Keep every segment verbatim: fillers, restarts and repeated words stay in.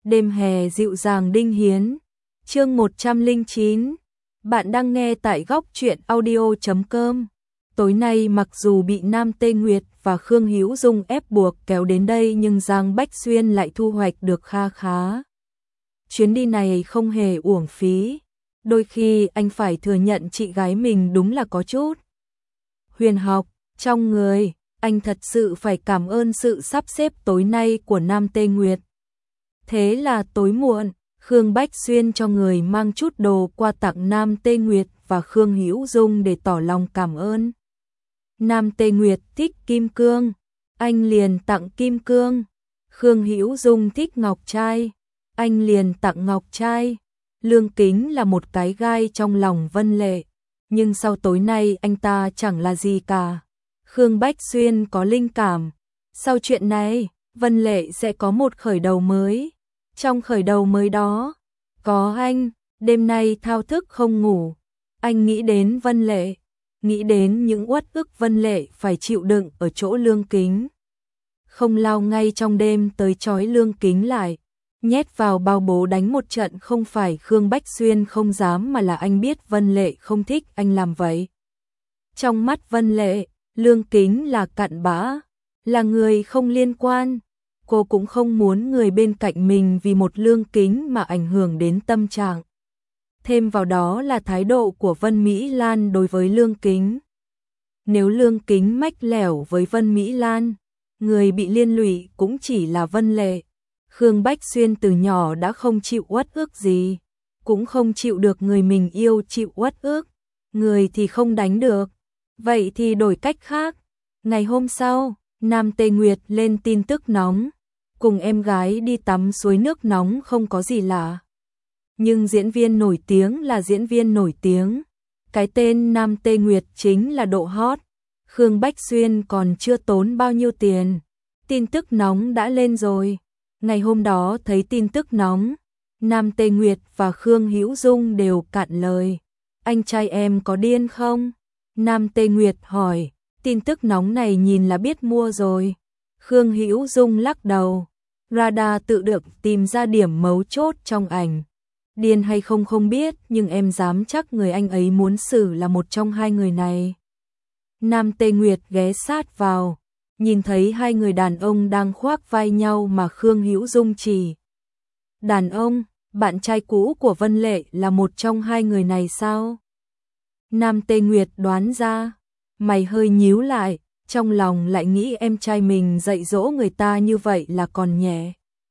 Đêm hè dịu dàng Đinh Hiến. Chương một trăm lẻ chín. Bạn đang nghe tại góc truyện audio chấm com. Tối nay mặc dù bị Nam Tê Nguyệt và Khương Hữu Dung ép buộc kéo đến đây nhưng Giang Bách Xuyên lại thu hoạch được kha khá. Chuyến đi này không hề uổng phí. Đôi khi anh phải thừa nhận chị gái mình đúng là có chút huyền học trong người. Anh thật sự phải cảm ơn sự sắp xếp tối nay của Nam Tê Nguyệt. Thế là tối muộn, Khương Bách Xuyên cho người mang chút đồ qua tặng Nam Tê Nguyệt và Khương Hữu Dung để tỏ lòng cảm ơn. Nam Tê Nguyệt thích kim cương, anh liền tặng kim cương. Khương Hữu Dung thích ngọc trai, anh liền tặng ngọc trai. Lương Kính là một cái gai trong lòng Vân Lệ, nhưng sau tối nay anh ta chẳng là gì cả. Khương Bách Xuyên có linh cảm, sau chuyện này, Vân Lệ sẽ có một khởi đầu mới. Trong khởi đầu mới đó, có anh, đêm nay thao thức không ngủ. Anh nghĩ đến Vân Lệ, nghĩ đến những uất ức Vân Lệ phải chịu đựng ở chỗ Lương Kính. Không lao ngay trong đêm tới trói Lương Kính lại, nhét vào bao bố đánh một trận. Không phải Khương Bách Xuyên không dám mà là anh biết Vân Lệ không thích anh làm vậy. Trong mắt Vân Lệ, Lương Kính là cặn bã, là người không liên quan. Cô cũng không muốn người bên cạnh mình vì một Lương Kính mà ảnh hưởng đến tâm trạng. Thêm vào đó là thái độ của Vân Mỹ Lan đối với Lương Kính. Nếu Lương Kính mách lẻo với Vân Mỹ Lan, người bị liên lụy cũng chỉ là Vân Lệ. Khương Bách Xuyên từ nhỏ đã không chịu uất ức gì, cũng không chịu được người mình yêu chịu uất ức. Người thì không đánh được, vậy thì đổi cách khác. Ngày hôm sau, Nam Tê Nguyệt lên tin tức nóng, cùng em gái đi tắm suối nước nóng không có gì lạ. Nhưng diễn viên nổi tiếng là diễn viên nổi tiếng. Cái tên Nam Tê Nguyệt chính là độ hot. Khương Bách Xuyên còn chưa tốn bao nhiêu tiền, tin tức nóng đã lên rồi. Ngày hôm đó thấy tin tức nóng, Nam Tê Nguyệt và Khương Hữu Dung đều cạn lời. Anh trai em có điên không? Nam Tê Nguyệt hỏi. Tin tức nóng này nhìn là biết mua rồi. Khương Hữu Dung lắc đầu. Radar tự được tìm ra điểm mấu chốt trong ảnh. Điên hay không không biết, nhưng em dám chắc người anh ấy muốn xử là một trong hai người này. Nam Tê Nguyệt ghé sát vào, nhìn thấy hai người đàn ông đang khoác vai nhau mà Khương Hữu Dung chỉ. Đàn ông, bạn trai cũ của Vân Lệ là một trong hai người này sao? Nam Tê Nguyệt đoán ra, mày hơi nhíu lại, trong lòng lại nghĩ em trai mình dạy dỗ người ta như vậy là còn nhẹ.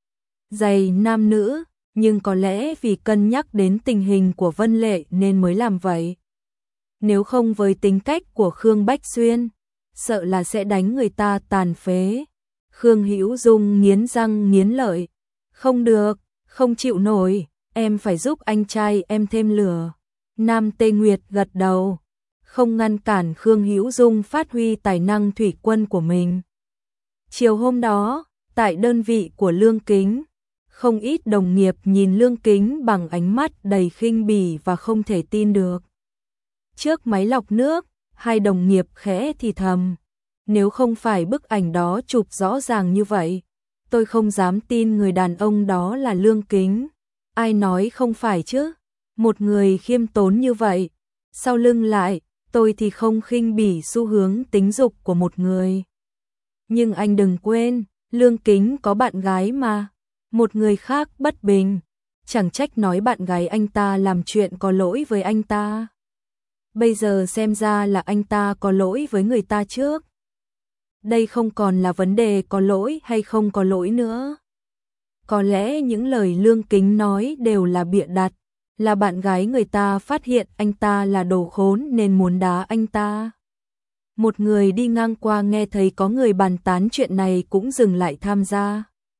Dày nam nữ, nhưng có lẽ vì cân nhắc đến tình hình của Vân Lệ nên mới làm vậy. Nếu không với tính cách của Khương Bách Xuyên, sợ là sẽ đánh người ta tàn phế. Khương Hữu Dung nghiến răng nghiến lợi. Không được, không chịu nổi, em phải giúp anh trai em thêm lửa. Nam Tê Nguyệt gật đầu, không ngăn cản Khương Hữu Dung phát huy tài năng thủy quân của mình. Chiều hôm đó, tại đơn vị của Lương Kính, không ít đồng nghiệp nhìn Lương Kính bằng ánh mắt đầy khinh bỉ và không thể tin được. Trước máy lọc nước, hai đồng nghiệp khẽ thì thầm. Nếu không phải bức ảnh đó chụp rõ ràng như vậy, tôi không dám tin người đàn ông đó là Lương Kính. Ai nói không phải chứ? Một người khiêm tốn như vậy, sau lưng lại, tôi thì không khinh bỉ xu hướng tính dục của một người. Nhưng anh đừng quên, Lương Kính có bạn gái mà. Một người khác bất bình, chẳng trách nói bạn gái anh ta làm chuyện có lỗi với anh ta. Bây giờ xem ra là anh ta có lỗi với người ta trước. Đây không còn là vấn đề có lỗi hay không có lỗi nữa. Có lẽ những lời Lương Kính nói đều là bịa đặt, là bạn gái người ta phát hiện anh ta là đồ khốn nên muốn đá anh ta. Một người đi ngang qua nghe thấy có người bàn tán chuyện này cũng dừng lại tham gia.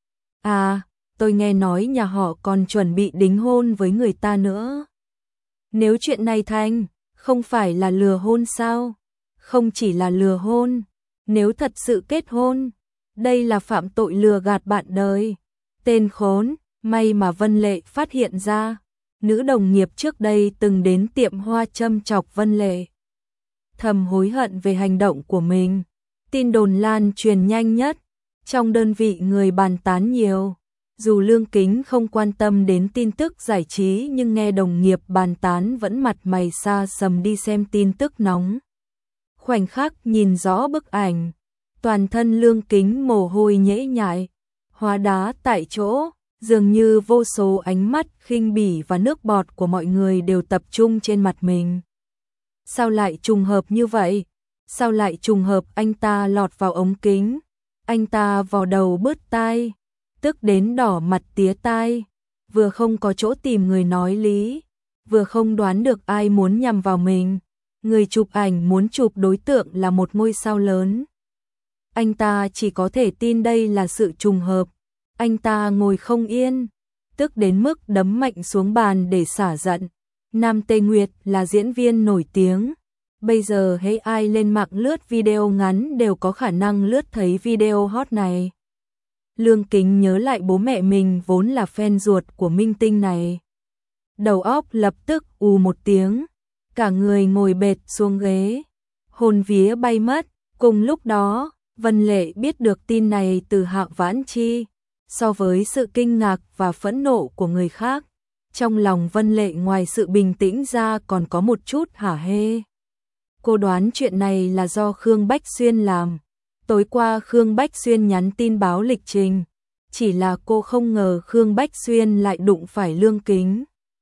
À, tôi nghe nói nhà họ còn chuẩn bị đính hôn với người ta nữa. Nếu chuyện này thành, không phải là lừa hôn sao? Không chỉ là lừa hôn, nếu thật sự kết hôn, đây là phạm tội lừa gạt bạn đời. Tên khốn, may mà Vân Lệ phát hiện ra. Nữ đồng nghiệp trước đây từng đến tiệm hoa châm chọc Vân Lệ. Thầm hối hận về hành động của mình. Tin đồn lan truyền nhanh nhất, trong đơn vị người bàn tán nhiều. Dù Lương Kính không quan tâm đến tin tức giải trí nhưng nghe đồng nghiệp bàn tán vẫn mặt mày xa sầm đi xem tin tức nóng. Khoảnh khắc nhìn rõ bức ảnh, toàn thân Lương Kính mồ hôi nhễ nhại, hóa đá tại chỗ, dường như vô số ánh mắt khinh bỉ và nước bọt của mọi người đều tập trung trên mặt mình. Sao lại trùng hợp như vậy? Sao lại trùng hợp anh ta lọt vào ống kính? Anh ta vò đầu bứt tai, tức đến đỏ mặt tía tai, vừa không có chỗ tìm người nói lý, vừa không đoán được ai muốn nhằm vào mình. Người chụp ảnh muốn chụp đối tượng là một ngôi sao lớn. Anh ta chỉ có thể tin đây là sự trùng hợp. Anh ta ngồi không yên, tức đến mức đấm mạnh xuống bàn để xả giận. Nam Tê Nguyệt là diễn viên nổi tiếng. Bây giờ hễ ai lên mạng lướt video ngắn đều có khả năng lướt thấy video hot này. Lương Kính nhớ lại bố mẹ mình vốn là fan ruột của minh tinh này. Đầu óc lập tức ù một tiếng, cả người ngồi bệt xuống ghế, hồn vía bay mất. Cùng lúc đó, Vân Lệ biết được tin này từ Hạ Vãn Chi. So với sự kinh ngạc và phẫn nộ của người khác, trong lòng Vân Lệ ngoài sự bình tĩnh ra còn có một chút hả hê. Cô đoán chuyện này là do Khương Bách Xuyên làm. Tối qua Khương Bách Xuyên nhắn tin báo lịch trình, chỉ là cô không ngờ Khương Bách Xuyên lại đụng phải Lương Kính.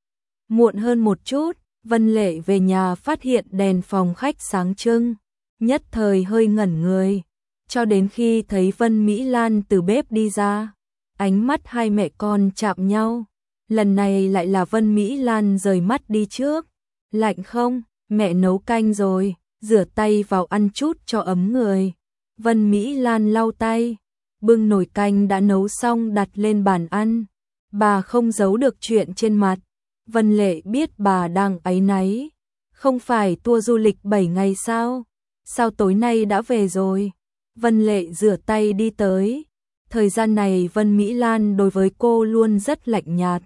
Muộn hơn một chút, Vân Lệ về nhà phát hiện đèn phòng khách sáng trưng, nhất thời hơi ngẩn người, cho đến khi thấy Vân Mỹ Lan từ bếp đi ra. Ánh mắt hai mẹ con chạm nhau, lần này lại là Vân Mỹ Lan rời mắt đi trước. Lạnh không? Mẹ nấu canh rồi, rửa tay vào ăn chút cho ấm người. Vân Mỹ Lan lau tay, bưng nồi canh đã nấu xong đặt lên bàn ăn. Bà không giấu được chuyện trên mặt. Vân Lệ biết bà đang áy náy. Không phải tour du lịch bảy ngày sao? Sao tối nay đã về rồi? Vân Lệ rửa tay đi tới. Thời gian này Vân Mỹ Lan đối với cô luôn rất lạnh nhạt.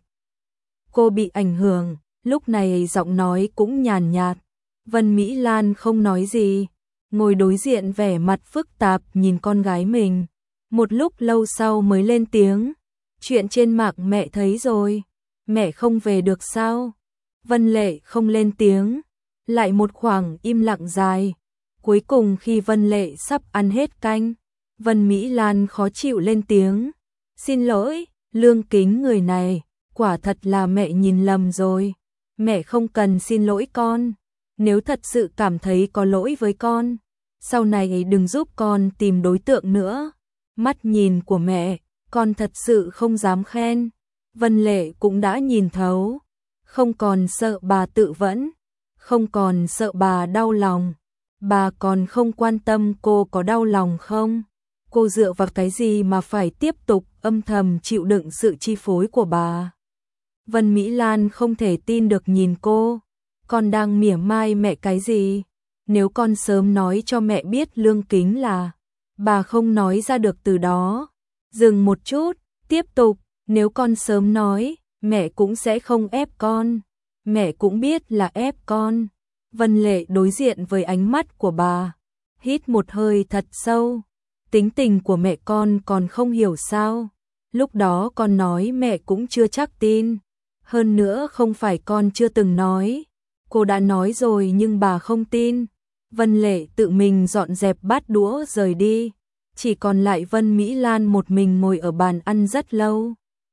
Cô bị ảnh hưởng, lúc này giọng nói cũng nhàn nhạt. Vân Mỹ Lan không nói gì, ngồi đối diện vẻ mặt phức tạp nhìn con gái mình. Một lúc lâu sau mới lên tiếng. Chuyện trên mạng mẹ thấy rồi, mẹ không về được sao? Vân Lệ không lên tiếng, lại một khoảng im lặng dài. Cuối cùng khi Vân Lệ sắp ăn hết canh, Vân Mỹ Lan khó chịu lên tiếng. Xin lỗi, Lương Kính người này, quả thật là mẹ nhìn lầm rồi. Mẹ không cần xin lỗi con. Nếu thật sự cảm thấy có lỗi với con, sau này đừng giúp con tìm đối tượng nữa. Mắt nhìn của mẹ, con thật sự không dám khen. Vân Lệ cũng đã nhìn thấu, không còn sợ bà tự vẫn, không còn sợ bà đau lòng. Bà còn không quan tâm cô có đau lòng không. Cô dựa vào cái gì mà phải tiếp tục âm thầm chịu đựng sự chi phối của bà. Vân Mỹ Lan không thể tin được nhìn cô. Con đang mỉa mai mẹ cái gì? Nếu con sớm nói cho mẹ biết Lương Kính là, bà không nói ra được từ đó. Dừng một chút, tiếp tục, nếu con sớm nói, mẹ cũng sẽ không ép con. Mẹ cũng biết là ép con. Vân Lệ đối diện với ánh mắt của bà, hít một hơi thật sâu. Tính tình của mẹ con còn không hiểu sao? Lúc đó con nói mẹ cũng chưa chắc tin. Hơn nữa không phải con chưa từng nói. Cô đã nói rồi nhưng bà không tin. Vân Lệ tự mình dọn dẹp bát đũa rời đi. Chỉ còn lại Vân Mỹ Lan một mình ngồi ở bàn ăn rất lâu.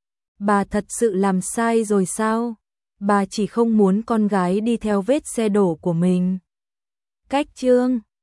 Bà thật sự làm sai rồi sao? Bà chỉ không muốn con gái đi theo vết xe đổ của mình. Cách chương